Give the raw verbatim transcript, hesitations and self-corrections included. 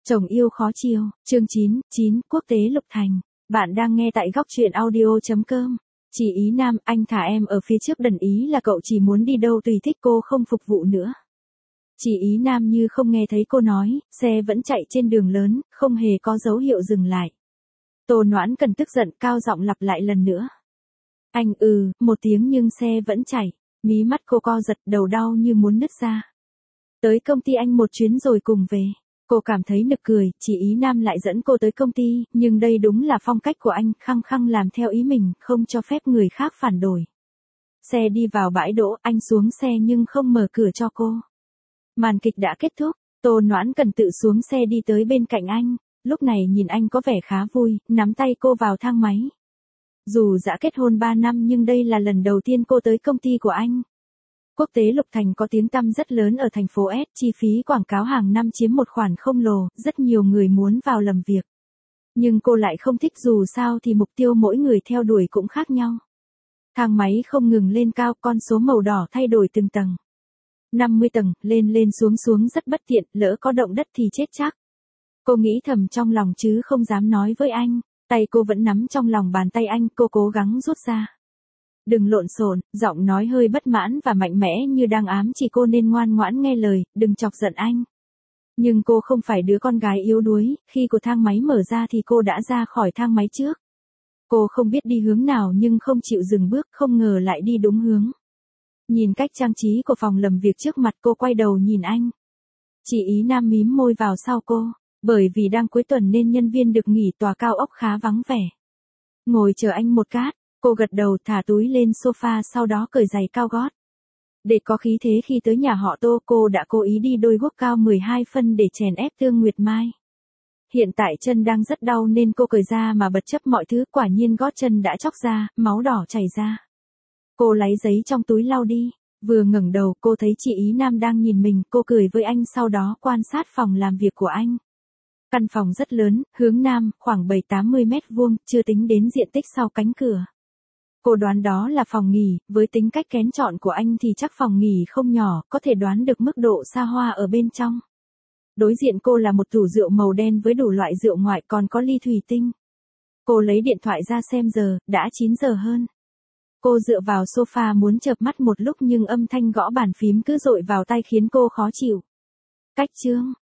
Chồng yêu khó chiều, chương chín, chín, Quốc tế Lục Thành. Bạn đang nghe tại góc truyện audio.com. Chỉ ý nam, anh thả em ở phía trước đần ý là cậu chỉ muốn đi đâu tùy thích cô không phục vụ nữa. Chỉ ý nam như không nghe thấy cô nói, xe vẫn chạy trên đường lớn, không hề có dấu hiệu dừng lại. Tô Noãn Cần tức giận cao giọng lặp lại lần nữa. Anh ừ, một tiếng nhưng xe vẫn chạy, mí mắt cô co giật đầu đau như muốn nứt ra. Tới công ty anh một chuyến rồi cùng về. Cô cảm thấy nực cười, chỉ ý nam lại dẫn cô tới công ty, nhưng đây đúng là phong cách của anh, khăng khăng làm theo ý mình, không cho phép người khác phản đổi. Xe đi vào bãi đỗ, anh xuống xe nhưng không mở cửa cho cô. Màn kịch đã kết thúc, Tô Noãn Cần tự xuống xe đi tới bên cạnh anh, lúc này nhìn anh có vẻ khá vui, nắm tay cô vào thang máy. Dù đã kết hôn ba năm nhưng đây là lần đầu tiên cô tới công ty của anh. Quốc tế Lục Thành có tiếng tăm rất lớn ở thành phố S, chi phí quảng cáo hàng năm chiếm một khoản khổng lồ, rất nhiều người muốn vào làm việc. Nhưng cô lại không thích dù sao thì mục tiêu mỗi người theo đuổi cũng khác nhau. Thang máy không ngừng lên cao, con số màu đỏ thay đổi từng tầng. năm mươi tầng, lên lên xuống xuống rất bất tiện, lỡ có động đất thì chết chắc. Cô nghĩ thầm trong lòng chứ không dám nói với anh, tay cô vẫn nắm trong lòng bàn tay anh, cô cố gắng rút ra. Đừng lộn xộn, giọng nói hơi bất mãn và mạnh mẽ như đang ám chỉ cô nên ngoan ngoãn nghe lời, đừng chọc giận anh. Nhưng cô không phải đứa con gái yếu đuối, khi của thang máy mở ra thì cô đã ra khỏi thang máy trước. Cô không biết đi hướng nào nhưng không chịu dừng bước, không ngờ lại đi đúng hướng. Nhìn cách trang trí của phòng làm việc trước mặt cô quay đầu nhìn anh. Chỉ ý nam mím môi vào sau cô, bởi vì đang cuối tuần nên nhân viên được nghỉ tòa cao ốc khá vắng vẻ. Ngồi chờ anh một cát. Cô gật đầu thả túi lên sofa sau đó cởi giày cao gót. Để có khí thế khi tới nhà họ Tô cô đã cố ý đi đôi guốc cao mười hai phân để chèn ép Tương Nguyệt Mai. Hiện tại chân đang rất đau nên cô cởi ra mà bất chấp mọi thứ, quả nhiên gót chân đã chóc ra, máu đỏ chảy ra. Cô lấy giấy trong túi lau đi, vừa ngẩng đầu cô thấy chị ý nam đang nhìn mình, cô cười với anh sau đó quan sát phòng làm việc của anh. Căn phòng rất lớn, hướng nam, khoảng bảy tám mươi mét vuông, chưa tính đến diện tích sau cánh cửa. Cô đoán đó là phòng nghỉ, với tính cách kén chọn của anh thì chắc phòng nghỉ không nhỏ, có thể đoán được mức độ xa hoa ở bên trong. Đối diện cô là một tủ rượu màu đen với đủ loại rượu ngoại còn có ly thủy tinh. Cô lấy điện thoại ra xem giờ, đã chín giờ hơn. Cô dựa vào sofa muốn chợp mắt một lúc nhưng âm thanh gõ bàn phím cứ dội vào tai khiến cô khó chịu. Cách chương,